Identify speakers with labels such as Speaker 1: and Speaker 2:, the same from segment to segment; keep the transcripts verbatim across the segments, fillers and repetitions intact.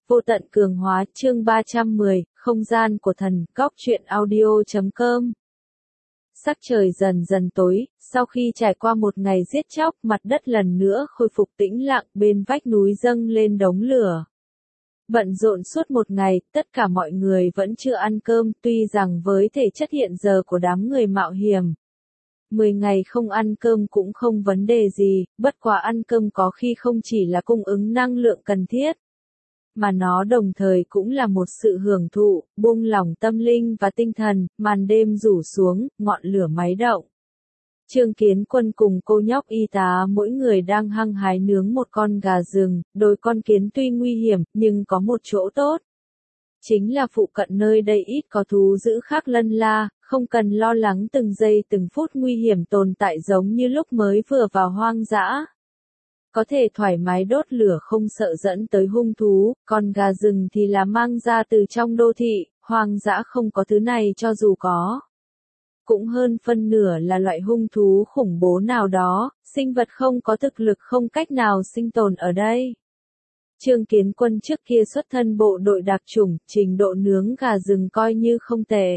Speaker 1: Vô tận cường hóa chương ba trăm mười, không gian của thần, góc truyện audio chấm com. Sắc trời dần dần tối, sau khi trải qua một ngày giết chóc, mặt đất lần nữa khôi phục tĩnh lặng, bên vách núi dâng lên đống lửa. Bận rộn suốt một ngày, tất cả mọi người vẫn chưa ăn cơm, tuy rằng với thể chất hiện giờ của đám người mạo hiểm, mười ngày không ăn cơm cũng không vấn đề gì, bất quá ăn cơm có khi không chỉ là cung ứng năng lượng cần thiết, mà nó đồng thời cũng là một sự hưởng thụ, buông lỏng tâm linh và tinh thần. Màn đêm rủ xuống, ngọn lửa máy động. Trương Kiến Quân cùng cô nhóc y tá mỗi người đang hăng hái nướng một con gà rừng, đôi con kiến tuy nguy hiểm, nhưng có một chỗ tốt. Chính là phụ cận nơi đây ít có thú dữ khác lân la, không cần lo lắng từng giây từng phút nguy hiểm tồn tại giống như lúc mới vừa vào hoang dã. Có thể thoải mái đốt lửa không sợ dẫn tới hung thú, còn gà rừng thì là mang ra từ trong đô thị, hoang dã không có thứ này cho dù có. Cũng hơn phân nửa là loại hung thú khủng bố nào đó, sinh vật không có thực lực không cách nào sinh tồn ở đây. Trương Kiến Quân trước kia xuất thân bộ đội đặc chủng, trình độ nướng gà rừng coi như không tệ.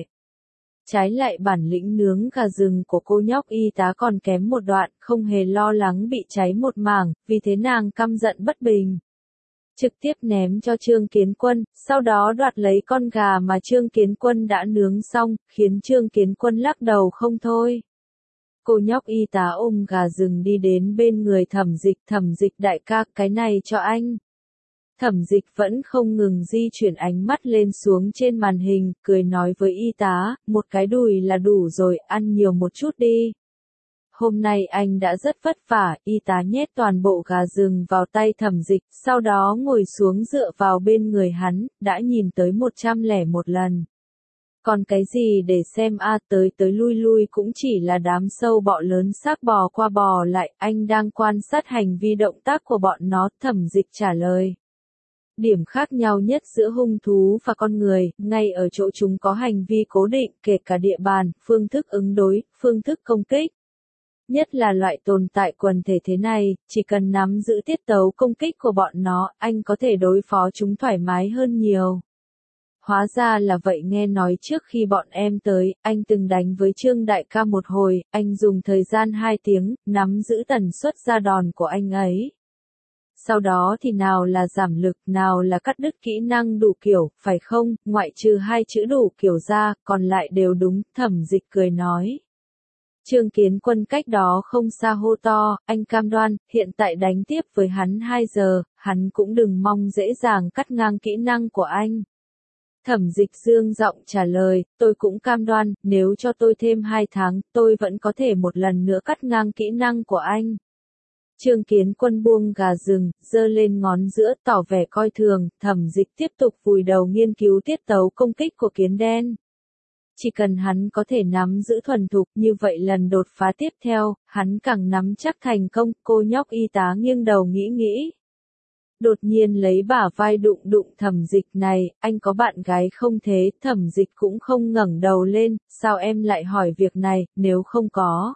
Speaker 1: Trái lại bản lĩnh nướng gà rừng của cô nhóc y tá còn kém một đoạn, không hề lo lắng bị cháy một mảng, vì thế nàng căm giận bất bình. Trực tiếp ném cho Trương Kiến Quân, sau đó đoạt lấy con gà mà Trương Kiến Quân đã nướng xong, khiến Trương Kiến Quân lắc đầu không thôi. Cô nhóc y tá ôm gà rừng đi đến bên người Thẩm Dịch, Thẩm Dịch đại ca, cái này cho anh. Thẩm Dịch vẫn không ngừng di chuyển ánh mắt lên xuống trên màn hình, cười nói với y tá, một cái đùi là đủ rồi, ăn nhiều một chút đi. Hôm nay anh đã rất vất vả, y tá nhét toàn bộ gà rừng vào tay Thẩm Dịch, sau đó ngồi xuống dựa vào bên người hắn, đã nhìn tới một trăm lẻ một lần. Còn cái gì để xem a à, tới tới lui lui cũng chỉ là đám sâu bọ lớn xác bò qua bò lại, anh đang quan sát hành vi động tác của bọn nó, Thẩm Dịch trả lời. Điểm khác nhau nhất giữa hung thú và con người, ngay ở chỗ chúng có hành vi cố định, kể cả địa bàn, phương thức ứng đối, phương thức công kích. Nhất là loại tồn tại quần thể thế này, chỉ cần nắm giữ tiết tấu công kích của bọn nó, anh có thể đối phó chúng thoải mái hơn nhiều. Hóa ra là vậy, nghe nói trước khi bọn em tới, anh từng đánh với Trương đại ca một hồi, anh dùng thời gian hai tiếng, nắm giữ tần suất ra đòn của anh ấy. Sau đó thì nào là giảm lực, nào là cắt đứt kỹ năng đủ kiểu, phải không, ngoại trừ hai chữ đủ kiểu ra, còn lại đều đúng, Thẩm Dịch cười nói. Trương Kiến Quân cách đó không xa hô to, anh cam đoan, hiện tại đánh tiếp với hắn hai giờ, hắn cũng đừng mong dễ dàng cắt ngang kỹ năng của anh. Thẩm Dịch dương giọng trả lời, tôi cũng cam đoan, nếu cho tôi thêm hai tháng, tôi vẫn có thể một lần nữa cắt ngang kỹ năng của anh. Trương Kiến Quân buông gà rừng, giơ lên ngón giữa tỏ vẻ coi thường, Thẩm Dịch tiếp tục vùi đầu nghiên cứu tiết tấu công kích của kiến đen. Chỉ cần hắn có thể nắm giữ thuần thục như vậy lần đột phá tiếp theo, hắn càng nắm chắc thành công, cô nhóc y tá nghiêng đầu nghĩ nghĩ. Đột nhiên lấy bả vai đụng đụng Thẩm Dịch này, anh có bạn gái không thế, Thẩm Dịch cũng không ngẩng đầu lên, sao em lại hỏi việc này, nếu không có.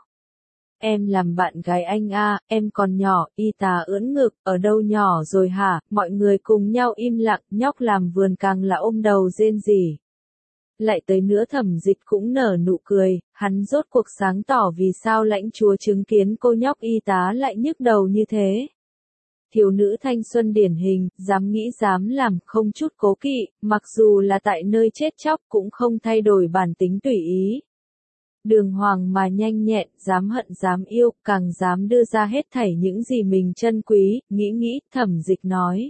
Speaker 1: Em làm bạn gái anh a, à, em còn nhỏ, y tá ưỡn ngực, ở đâu nhỏ rồi hả, mọi người cùng nhau im lặng, nhóc làm vườn càng là ôm đầu rên rỉ. Lại tới nữa Thẩm Dịch cũng nở nụ cười, hắn rốt cuộc sáng tỏ vì sao lãnh chúa chứng kiến cô nhóc y tá lại nhức đầu như thế. Thiếu nữ thanh xuân điển hình, dám nghĩ dám làm, không chút cố kỵ, mặc dù là tại nơi chết chóc cũng không thay đổi bản tính tùy ý. Đường hoàng mà nhanh nhẹn, dám hận dám yêu, càng dám đưa ra hết thảy những gì mình trân quý, nghĩ nghĩ, Thẩm Dịch nói.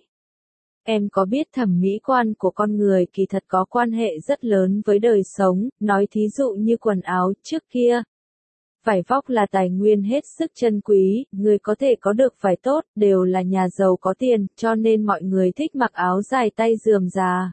Speaker 1: Em có biết thẩm mỹ quan của con người kỳ thật có quan hệ rất lớn với đời sống, nói thí dụ như quần áo, trước kia. Vải vóc là tài nguyên hết sức trân quý, người có thể có được vải tốt, đều là nhà giàu có tiền, cho nên mọi người thích mặc áo dài tay rườm rà.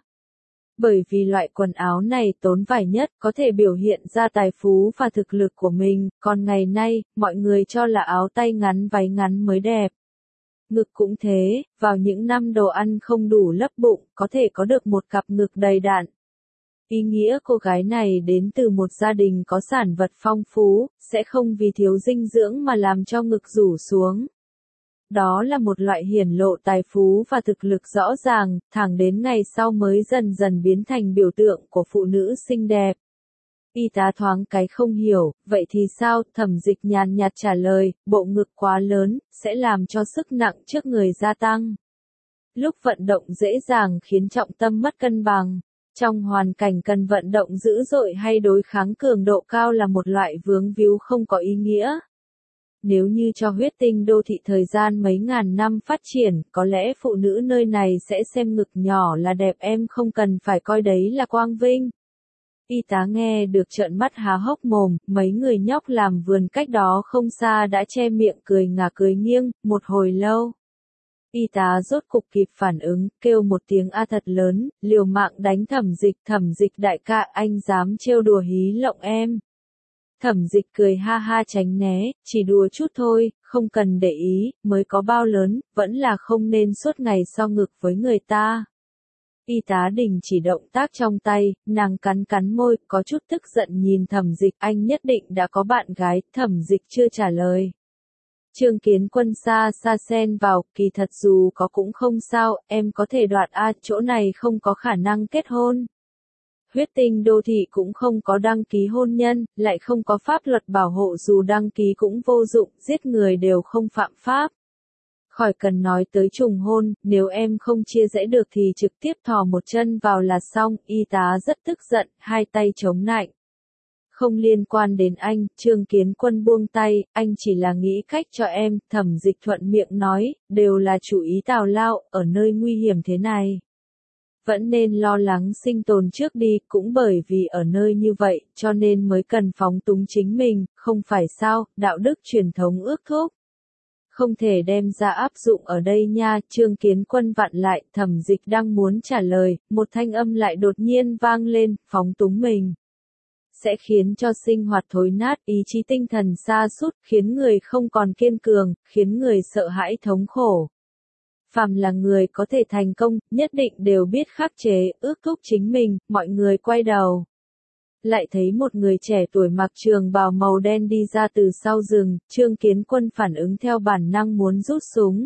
Speaker 1: Bởi vì loại quần áo này tốn vải nhất, có thể biểu hiện ra tài phú và thực lực của mình, còn ngày nay, mọi người cho là áo tay ngắn váy ngắn mới đẹp. Ngực cũng thế, vào những năm đồ ăn không đủ lấp bụng, có thể có được một cặp ngực đầy đặn. Ý nghĩa cô gái này đến từ một gia đình có sản vật phong phú, sẽ không vì thiếu dinh dưỡng mà làm cho ngực rủ xuống. Đó là một loại hiển lộ tài phú và thực lực rõ ràng, thẳng đến ngày sau mới dần dần biến thành biểu tượng của phụ nữ xinh đẹp. Y tá thoáng cái không hiểu, vậy thì sao? Thẩm Dịch nhàn nhạt trả lời, bộ ngực quá lớn, sẽ làm cho sức nặng trước người gia tăng. Lúc vận động dễ dàng khiến trọng tâm mất cân bằng. Trong hoàn cảnh cần vận động dữ dội hay đối kháng cường độ cao là một loại vướng víu không có ý nghĩa. Nếu như cho huyết tinh đô thị thời gian mấy ngàn năm phát triển, có lẽ phụ nữ nơi này sẽ xem ngực nhỏ là đẹp, em không cần phải coi đấy là quang vinh. Y tá nghe được trợn mắt há hốc mồm, mấy người nhóc làm vườn cách đó không xa đã che miệng cười ngả cười nghiêng, một hồi lâu. Y tá rốt cục kịp phản ứng, kêu một tiếng a thật lớn, liều mạng đánh Thẩm Dịch, Thẩm Dịch đại ca, anh dám trêu đùa hí lộng em. Thẩm Dịch cười ha ha tránh né, chỉ đùa chút thôi, không cần để ý, mới có bao lớn, vẫn là không nên suốt ngày so ngực với người ta. Y tá đình chỉ động tác trong tay, nàng cắn cắn môi, có chút tức giận nhìn Thẩm Dịch, anh nhất định đã có bạn gái, Thẩm Dịch chưa trả lời. Trương Kiến Quân xa xa xen vào, kỳ thật dù có cũng không sao, em có thể đoạt a, chỗ này không có khả năng kết hôn. Huyết tinh đô thị cũng không có đăng ký hôn nhân, lại không có pháp luật bảo hộ, dù đăng ký cũng vô dụng, giết người đều không phạm pháp. Khỏi cần nói tới trùng hôn, nếu em không chia rẽ được thì trực tiếp thò một chân vào là xong. Y tá rất tức giận, hai tay chống nạnh. Không liên quan đến anh, Trương Kiến Quân buông tay, anh chỉ là nghĩ cách cho em. Thẩm Dịch thuận miệng nói, đều là chủ ý tào lao, ở nơi nguy hiểm thế này. Vẫn nên lo lắng sinh tồn trước đi, cũng bởi vì ở nơi như vậy, cho nên mới cần phóng túng chính mình, không phải sao, đạo đức truyền thống ước thúc. Không thể đem ra áp dụng ở đây nha. Trương Kiến Quân vặn lại, Thẩm Dịch đang muốn trả lời, một thanh âm lại đột nhiên vang lên, phóng túng mình sẽ khiến cho sinh hoạt thối nát, ý chí tinh thần sa sút, khiến người không còn kiên cường, khiến người sợ hãi thống khổ. Phàm là người có thể thành công, nhất định đều biết khắc chế, ước thúc chính mình. Mọi người quay đầu, lại thấy một người trẻ tuổi mặc trường bào màu đen đi ra từ sau rừng. Trương Kiến Quân phản ứng theo bản năng muốn rút súng,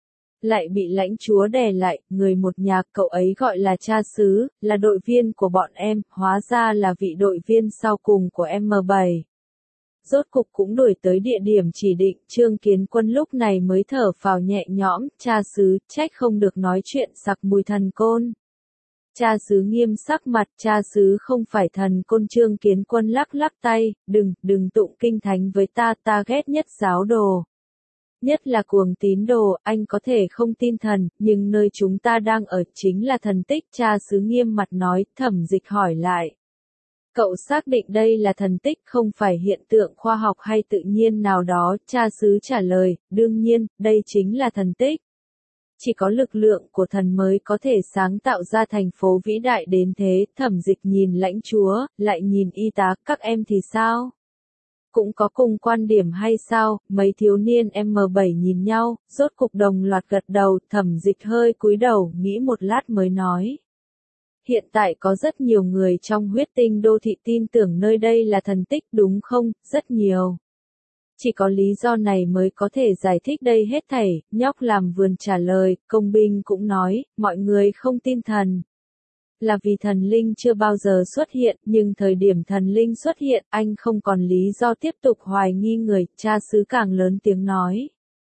Speaker 1: lại bị lãnh chúa đè lại. Người một nhà, cậu ấy gọi là cha xứ, là đội viên của bọn em, hóa ra là vị đội viên sau cùng của M bảy. Rốt cục cũng đuổi tới địa điểm chỉ định. Trương Kiến Quân lúc này mới thở phào nhẹ nhõm, cha xứ, trách không được nói chuyện sặc mùi thần côn. Cha xứ nghiêm sắc mặt, cha xứ không phải thần côn. Trương Kiến Quân lắc lắc tay, đừng, đừng tụng kinh thánh với ta, ta ghét nhất giáo đồ. Nhất là cuồng tín đồ, anh có thể không tin thần, nhưng nơi chúng ta đang ở chính là thần tích. Cha xứ nghiêm mặt nói. Thẩm Dịch hỏi lại. Cậu xác định đây là thần tích, không phải hiện tượng khoa học hay tự nhiên nào đó? Cha xứ trả lời, đương nhiên, đây chính là thần tích. Chỉ có lực lượng của thần mới có thể sáng tạo ra thành phố vĩ đại đến thế. Thẩm Dịch nhìn lãnh chúa, lại nhìn y tá, các em thì sao? Cũng có cùng quan điểm hay sao? Mấy thiếu niên M bảy nhìn nhau, rốt cục đồng loạt gật đầu. Thẩm Dịch hơi cúi đầu, nghĩ một lát mới nói. Hiện tại có rất nhiều người trong huyết tinh đô thị tin tưởng nơi đây là thần tích, đúng không? Rất nhiều. Chỉ có lý do này mới có thể giải thích đây hết thảy. Nhóc làm vườn trả lời. Công binh cũng nói, mọi người không tin thần là vì thần linh chưa bao giờ xuất hiện, nhưng thời điểm thần linh xuất hiện, anh không còn lý do tiếp tục hoài nghi người. Cha xứ càng lớn tiếng nói.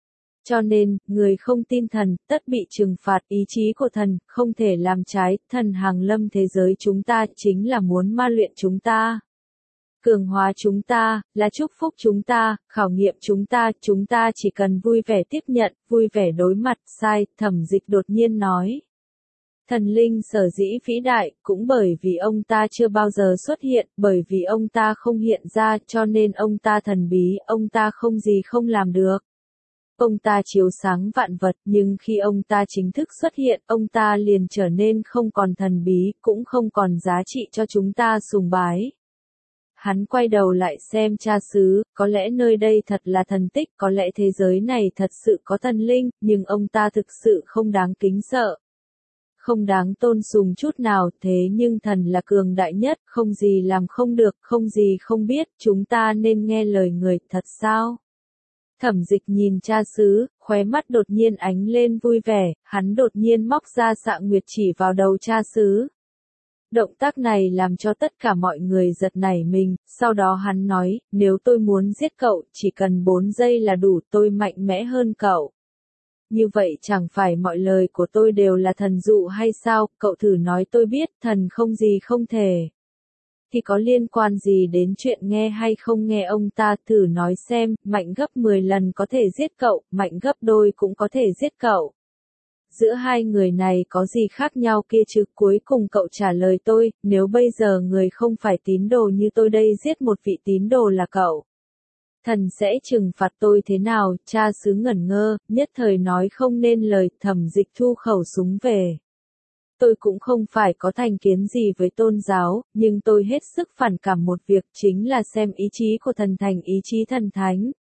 Speaker 1: Cho nên, người không tin thần, tất bị trừng phạt. Ý chí của thần, không thể làm trái. Thần hàng lâm thế giới chúng ta, chính là muốn ma luyện chúng ta, cường hóa chúng ta, là chúc phúc chúng ta, khảo nghiệm chúng ta. Chúng ta chỉ cần vui vẻ tiếp nhận, vui vẻ đối mặt. Sai, Thẩm Dịch đột nhiên nói. Thần linh sở dĩ vĩ đại, cũng bởi vì ông ta chưa bao giờ xuất hiện, bởi vì ông ta không hiện ra, cho nên ông ta thần bí, ông ta không gì không làm được. Ông ta chiếu sáng vạn vật, nhưng khi ông ta chính thức xuất hiện, ông ta liền trở nên không còn thần bí, cũng không còn giá trị cho chúng ta sùng bái. Hắn quay đầu lại xem cha xứ, có lẽ nơi đây thật là thần tích, có lẽ thế giới này thật sự có thần linh, nhưng ông ta thực sự không đáng kính sợ. Không đáng tôn sùng chút nào, thế nhưng thần là cường đại nhất, không gì làm không được, không gì không biết, chúng ta nên nghe lời người, thật sao? Thẩm Dịch nhìn cha xứ, khóe khóe mắt đột nhiên ánh lên vui vẻ, hắn đột nhiên móc ra xạ nguyệt chỉ vào đầu cha xứ. Động tác này làm cho tất cả mọi người giật nảy mình, sau đó hắn nói, nếu tôi muốn giết cậu, chỉ cần bốn giây là đủ, tôi mạnh mẽ hơn cậu. Như vậy chẳng phải mọi lời của tôi đều là thần dụ hay sao, cậu thử nói tôi biết, thần không gì không thể. Thì có liên quan gì đến chuyện nghe hay không nghe ông ta, thử nói xem, mạnh gấp mười lần có thể giết cậu, mạnh gấp đôi cũng có thể giết cậu. Giữa hai người này có gì khác nhau kia chứ, cuối cùng cậu trả lời tôi, nếu bây giờ người không phải tín đồ như tôi đây giết một vị tín đồ là cậu. Thần sẽ trừng phạt tôi thế nào, cha xứ ngẩn ngơ, nhất thời nói không nên lời, Thẩm Dịch thu khẩu súng về. Tôi cũng không phải có thành kiến gì với tôn giáo, nhưng tôi hết sức phản cảm một việc chính là xem ý chí của thần thành ý chí thần thánh.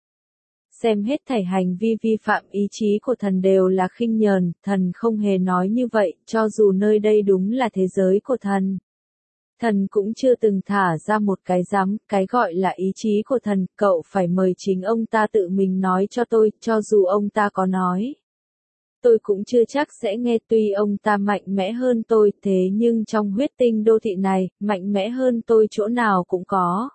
Speaker 1: Xem hết thảy hành vi vi phạm ý chí của thần đều là khinh nhờn, thần không hề nói như vậy, cho dù nơi đây đúng là thế giới của thần. Thần cũng chưa từng thả ra một cái dám, cái gọi là ý chí của thần, cậu phải mời chính ông ta tự mình nói cho tôi, cho dù ông ta có nói. Tôi cũng chưa chắc sẽ nghe, tuy ông ta mạnh mẽ hơn tôi, thế nhưng trong huyết tinh đô thị này, mạnh mẽ hơn tôi chỗ nào cũng có.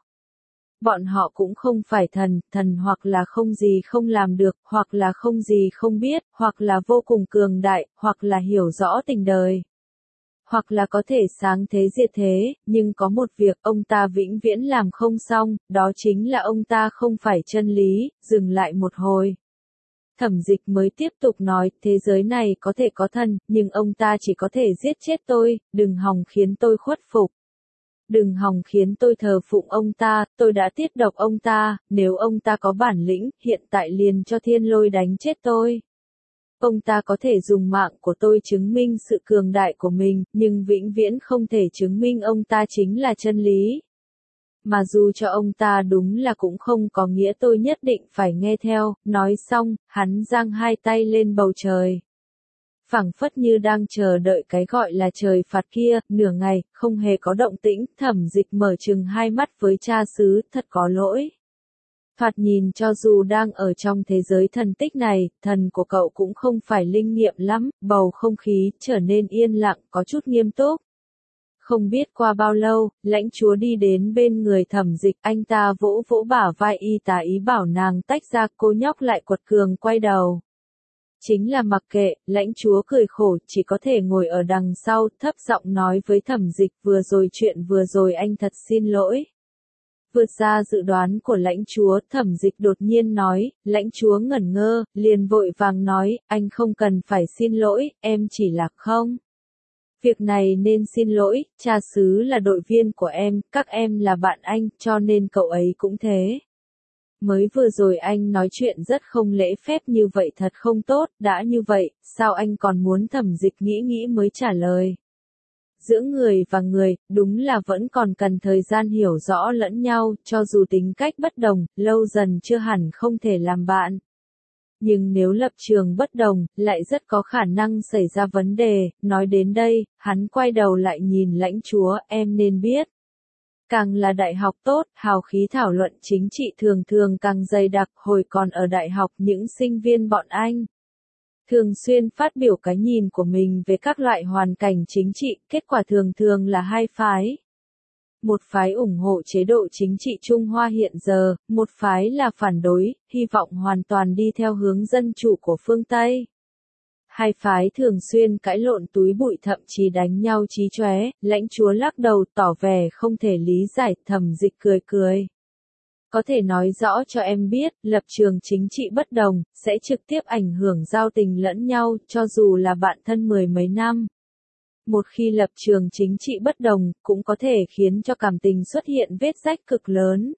Speaker 1: Bọn họ cũng không phải thần, thần hoặc là không gì không làm được, hoặc là không gì không biết, hoặc là vô cùng cường đại, hoặc là hiểu rõ tình đời. Hoặc là có thể sáng thế diệt thế, nhưng có một việc ông ta vĩnh viễn làm không xong, đó chính là ông ta không phải chân lý, dừng lại một hồi. Thẩm Dịch mới tiếp tục nói, thế giới này có thể có thần, nhưng ông ta chỉ có thể giết chết tôi, đừng hòng khiến tôi khuất phục. Đừng hòng khiến tôi thờ phụng ông ta, tôi đã tiết độc ông ta, nếu ông ta có bản lĩnh, hiện tại liền cho thiên lôi đánh chết tôi. Ông ta có thể dùng mạng của tôi chứng minh sự cường đại của mình, nhưng vĩnh viễn không thể chứng minh ông ta chính là chân lý. Mà dù cho ông ta đúng là cũng không có nghĩa tôi nhất định phải nghe theo, nói xong, hắn giang hai tay lên bầu trời. Phảng phất như đang chờ đợi cái gọi là trời phạt kia, nửa ngày, không hề có động tĩnh, Thẩm Dịch mở trừng hai mắt với cha xứ, thật có lỗi. Thoạt nhìn cho dù đang ở trong thế giới thần tích này, thần của cậu cũng không phải linh nghiệm lắm, bầu không khí trở nên yên lặng, có chút nghiêm túc. Không biết qua bao lâu, lãnh chúa đi đến bên người Thẩm Dịch, anh ta vỗ vỗ bả vai y tá ý bảo nàng tách ra, cô nhóc lại quật cường quay đầu. Chính là mặc kệ, lãnh chúa cười khổ, chỉ có thể ngồi ở đằng sau, thấp giọng nói với Thẩm Dịch, vừa rồi chuyện vừa rồi anh thật xin lỗi. Vượt ra dự đoán của lãnh chúa, Thẩm Dịch đột nhiên nói, lãnh chúa ngẩn ngơ, liền vội vàng nói, anh không cần phải xin lỗi, em chỉ là không. Việc này nên xin lỗi, cha xứ là đội viên của em, các em là bạn anh, cho nên cậu ấy cũng thế. Mới vừa rồi anh nói chuyện rất không lễ phép như vậy thật không tốt, đã như vậy, sao anh còn muốn Thẩm Dịch nghĩ nghĩ mới trả lời. Giữa người và người, đúng là vẫn còn cần thời gian hiểu rõ lẫn nhau, cho dù tính cách bất đồng, lâu dần chưa hẳn không thể làm bạn. Nhưng nếu lập trường bất đồng, lại rất có khả năng xảy ra vấn đề, nói đến đây, hắn quay đầu lại nhìn lãnh chúa, em nên biết. Càng là đại học tốt, hào khí thảo luận chính trị thường thường càng dày đặc, hồi còn ở đại học những sinh viên bọn anh thường xuyên phát biểu cái nhìn của mình về các loại hoàn cảnh chính trị, kết quả thường thường là hai phái. Một phái ủng hộ chế độ chính trị Trung Hoa hiện giờ, một phái là phản đối, hy vọng hoàn toàn đi theo hướng dân chủ của phương Tây. Hai phái thường xuyên cãi lộn túi bụi thậm chí đánh nhau chí chóe, lãnh chúa lắc đầu tỏ vẻ không thể lý giải, Thẩm Dịch cười cười. Có thể nói rõ cho em biết, lập trường chính trị bất đồng, sẽ trực tiếp ảnh hưởng giao tình lẫn nhau, cho dù là bạn thân mười mấy năm. Một khi lập trường chính trị bất đồng, cũng có thể khiến cho cảm tình xuất hiện vết rách cực lớn.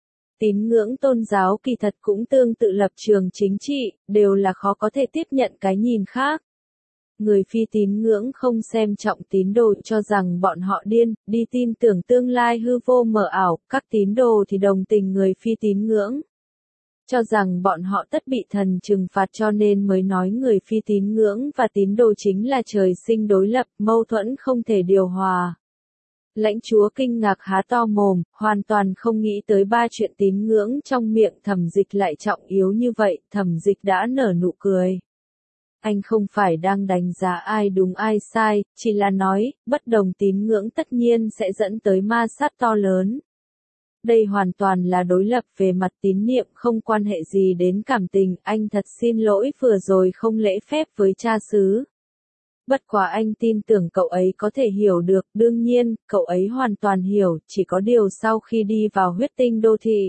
Speaker 1: Tín ngưỡng tôn giáo kỳ thật cũng tương tự lập trường chính trị, đều là khó có thể tiếp nhận cái nhìn khác. Người phi tín ngưỡng không xem trọng tín đồ cho rằng bọn họ điên, đi tin tưởng tương lai hư vô mờ ảo, các tín đồ thì đồng tình người phi tín ngưỡng. Cho rằng bọn họ tất bị thần trừng phạt cho nên mới nói người phi tín ngưỡng và tín đồ chính là trời sinh đối lập, mâu thuẫn không thể điều hòa. Lãnh chúa kinh ngạc há to mồm, hoàn toàn không nghĩ tới ba chuyện tín ngưỡng trong miệng Thẩm Dịch lại trọng yếu như vậy, Thẩm Dịch đã nở nụ cười. Anh không phải đang đánh giá ai đúng ai sai, chỉ là nói, bất đồng tín ngưỡng tất nhiên sẽ dẫn tới ma sát to lớn. Đây hoàn toàn là đối lập về mặt tín niệm, không quan hệ gì đến cảm tình, anh thật xin lỗi vừa rồi không lễ phép với cha xứ. Bất quá anh tin tưởng cậu ấy có thể hiểu được, đương nhiên, cậu ấy hoàn toàn hiểu, chỉ có điều sau khi đi vào huyết tinh đô thị.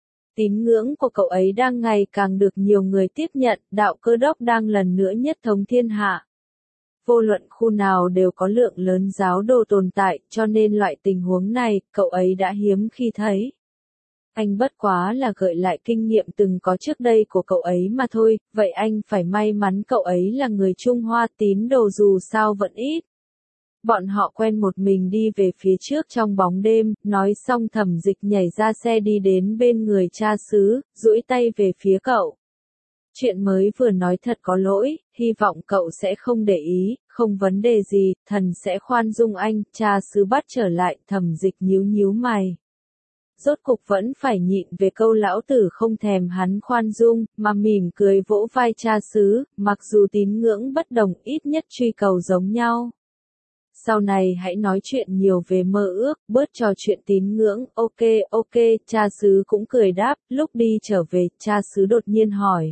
Speaker 1: Tín ngưỡng của cậu ấy đang ngày càng được nhiều người tiếp nhận, đạo Cơ Đốc đang lần nữa nhất thống thiên hạ. Vô luận khu nào đều có lượng lớn giáo đồ tồn tại, cho nên loại tình huống này, cậu ấy đã hiếm khi thấy. Anh bất quá là gợi lại kinh nghiệm từng có trước đây của cậu ấy mà thôi, vậy anh phải may mắn cậu ấy là người Trung Hoa, tín đồ dù sao vẫn ít. Bọn họ quen một mình đi về phía trước trong bóng đêm, nói xong Thẩm Dịch nhảy ra xe đi đến bên người cha xứ, duỗi tay về phía cậu. Chuyện mới vừa nói thật có lỗi, hy vọng cậu sẽ không để ý, không vấn đề gì, thần sẽ khoan dung anh, cha xứ bắt trở lại, Thẩm Dịch nhíu nhíu mày. Rốt cục vẫn phải nhịn về câu lão tử không thèm hắn khoan dung, mà mỉm cười vỗ vai cha xứ, mặc dù tín ngưỡng bất đồng ít nhất truy cầu giống nhau. Sau này hãy nói chuyện nhiều về mơ ước, bớt trò chuyện tín ngưỡng, ok ok, cha xứ cũng cười đáp, lúc đi trở về, cha xứ đột nhiên hỏi.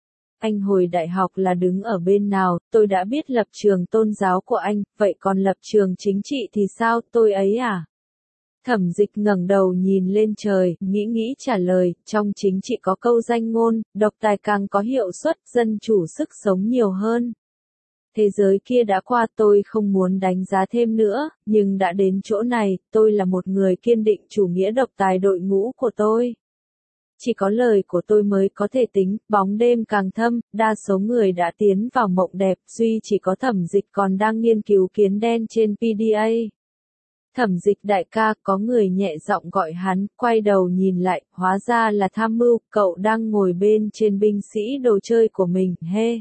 Speaker 1: Anh hồi đại học là đứng ở bên nào, tôi đã biết lập trường tôn giáo của anh, vậy còn lập trường chính trị thì sao, tôi ấy à? Thẩm Dịch ngẩng đầu nhìn lên trời, nghĩ nghĩ trả lời, trong chính trị có câu danh ngôn, độc tài càng có hiệu suất, dân chủ sức sống nhiều hơn. Thế giới kia đã qua, tôi không muốn đánh giá thêm nữa, nhưng đã đến chỗ này, tôi là một người kiên định chủ nghĩa độc tài đội ngũ của tôi. Chỉ có lời của tôi mới có thể tính, bóng đêm càng thâm, đa số người đã tiến vào mộng đẹp, duy chỉ có Thẩm Dịch còn đang nghiên cứu kiến đen trên pê đê a. Thẩm Dịch đại ca, có người nhẹ giọng gọi hắn, quay đầu nhìn lại, hóa ra là tham mưu, cậu đang ngồi bên trên binh sĩ đồ chơi của mình, hê.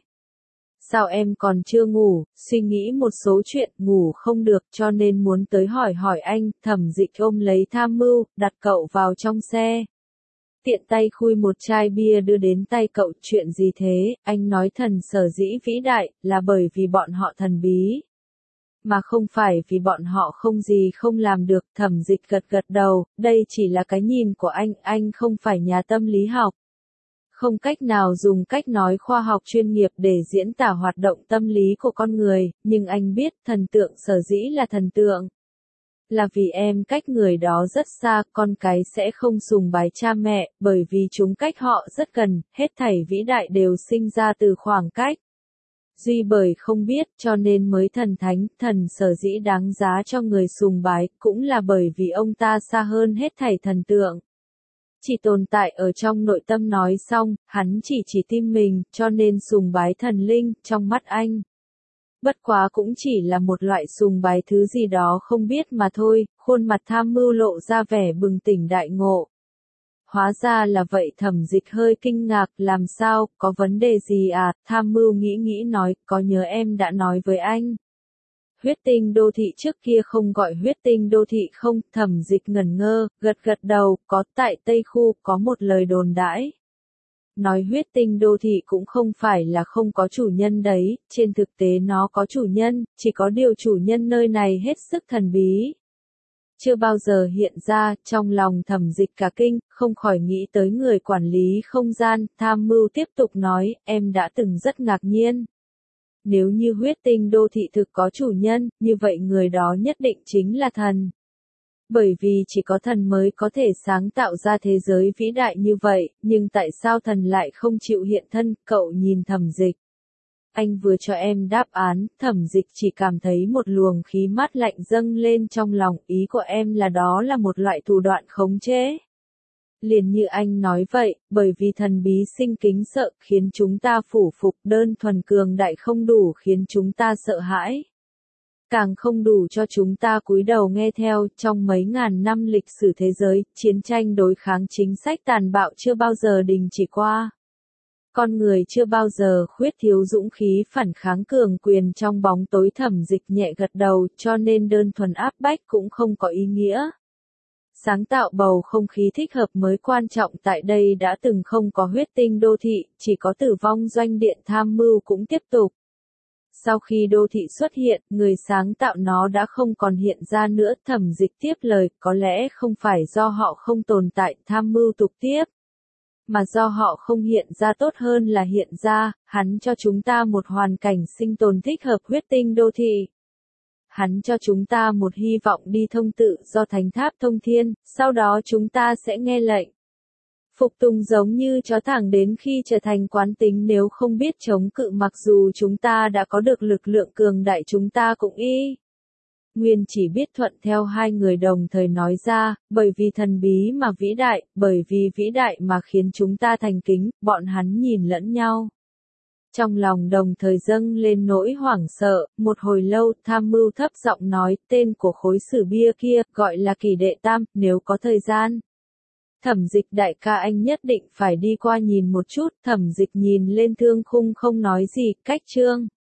Speaker 1: Sao em còn chưa ngủ, suy nghĩ một số chuyện, ngủ không được cho nên muốn tới hỏi hỏi anh, Thẩm Dịch ôm lấy tham mưu, đặt cậu vào trong xe. Tiện tay khui một chai bia đưa đến tay cậu, chuyện gì thế, anh nói thần sở dĩ vĩ đại, là bởi vì bọn họ thần bí. Mà không phải vì bọn họ không gì không làm được, Thẩm Dịch gật gật đầu, đây chỉ là cái nhìn của anh, anh không phải nhà tâm lý học. Không cách nào dùng cách nói khoa học chuyên nghiệp để diễn tả hoạt động tâm lý của con người, nhưng anh biết thần tượng sở dĩ là thần tượng. Là vì em cách người đó rất xa, con cái sẽ không sùng bái cha mẹ, bởi vì chúng cách họ rất gần, hết thảy vĩ đại đều sinh ra từ khoảng cách. Duy bởi không biết cho nên mới thần thánh, thần sở dĩ đáng giá cho người sùng bái, cũng là bởi vì ông ta xa hơn hết thảy thần tượng. Chỉ tồn tại ở trong nội tâm nói xong, hắn chỉ chỉ tim mình, cho nên sùng bái thần linh, trong mắt anh. Bất quá cũng chỉ là một loại sùng bái thứ gì đó không biết mà thôi, khuôn mặt tham mưu lộ ra vẻ bừng tỉnh đại ngộ. Hóa ra là vậy, Thẩm Dịch hơi kinh ngạc, làm sao, có vấn đề gì à, tham mưu nghĩ nghĩ nói, có nhớ em đã nói với anh. Huyết tinh đô thị trước kia không gọi huyết tinh đô thị không, Thẩm Dịch ngẩn ngơ, gật gật đầu, có tại Tây Khu, có một lời đồn đãi. Nói huyết tinh đô thị cũng không phải là không có chủ nhân đấy, trên thực tế nó có chủ nhân, chỉ có điều chủ nhân nơi này hết sức thần bí. Chưa bao giờ hiện ra, trong lòng Thẩm Dịch cả kinh, không khỏi nghĩ tới người quản lý không gian, tham mưu tiếp tục nói, em đã từng rất ngạc nhiên. Nếu như huyết tinh đô thị thực có chủ nhân, như vậy người đó nhất định chính là thần. Bởi vì chỉ có thần mới có thể sáng tạo ra thế giới vĩ đại như vậy, nhưng tại sao thần lại không chịu hiện thân, cậu nhìn Thẩm Dịch. Anh vừa cho em đáp án, Thẩm Dịch chỉ cảm thấy một luồng khí mát lạnh dâng lên trong lòng, ý của em là đó là một loại thủ đoạn khống chế. Liền như anh nói vậy, bởi vì thần bí sinh kính sợ khiến chúng ta phủ phục, đơn thuần cường đại không đủ khiến chúng ta sợ hãi. Càng không đủ cho chúng ta cúi đầu nghe theo, trong mấy ngàn năm lịch sử thế giới, chiến tranh đối kháng chính sách tàn bạo chưa bao giờ đình chỉ qua. Con người chưa bao giờ khuyết thiếu dũng khí phản kháng cường quyền trong bóng tối. Thẩm Dịch nhẹ gật đầu, cho nên đơn thuần áp bách cũng không có ý nghĩa. Sáng tạo bầu không khí thích hợp mới quan trọng. Tại đây đã từng không có huyết tinh đô thị, chỉ có tử vong doanh điện tham mưu cũng tiếp tục. Sau khi đô thị xuất hiện, người sáng tạo nó đã không còn hiện ra nữa. Thẩm Dịch tiếp lời, có lẽ không phải do họ không tồn tại, tham mưu tục tiếp, mà do họ không hiện ra. Tốt hơn là hiện ra. Hắn cho chúng ta một hoàn cảnh sinh tồn thích hợp huyết tinh đô thị. Hắn cho chúng ta một hy vọng đi thông tự do thánh tháp thông thiên, sau đó chúng ta sẽ nghe lệnh. Phục tùng giống như chó thẳng đến khi trở thành quán tính. Nếu không biết chống cự, mặc dù chúng ta đã có được lực lượng cường đại, chúng ta cũng y nguyên chỉ biết thuận theo. Hai người đồng thời nói ra, bởi vì thần bí mà vĩ đại, bởi vì vĩ đại mà khiến chúng ta thành kính. Bọn hắn nhìn lẫn nhau, trong lòng đồng thời dâng lên nỗi hoảng sợ. Một hồi lâu, tham mưu thấp giọng nói, tên của khối sử bia kia, gọi là Kỳ Đệ Tam, nếu có thời gian. Thẩm Dịch đại ca, anh nhất định phải đi qua nhìn một chút. Thẩm Dịch nhìn lên Thương Khung không nói gì. Cách chương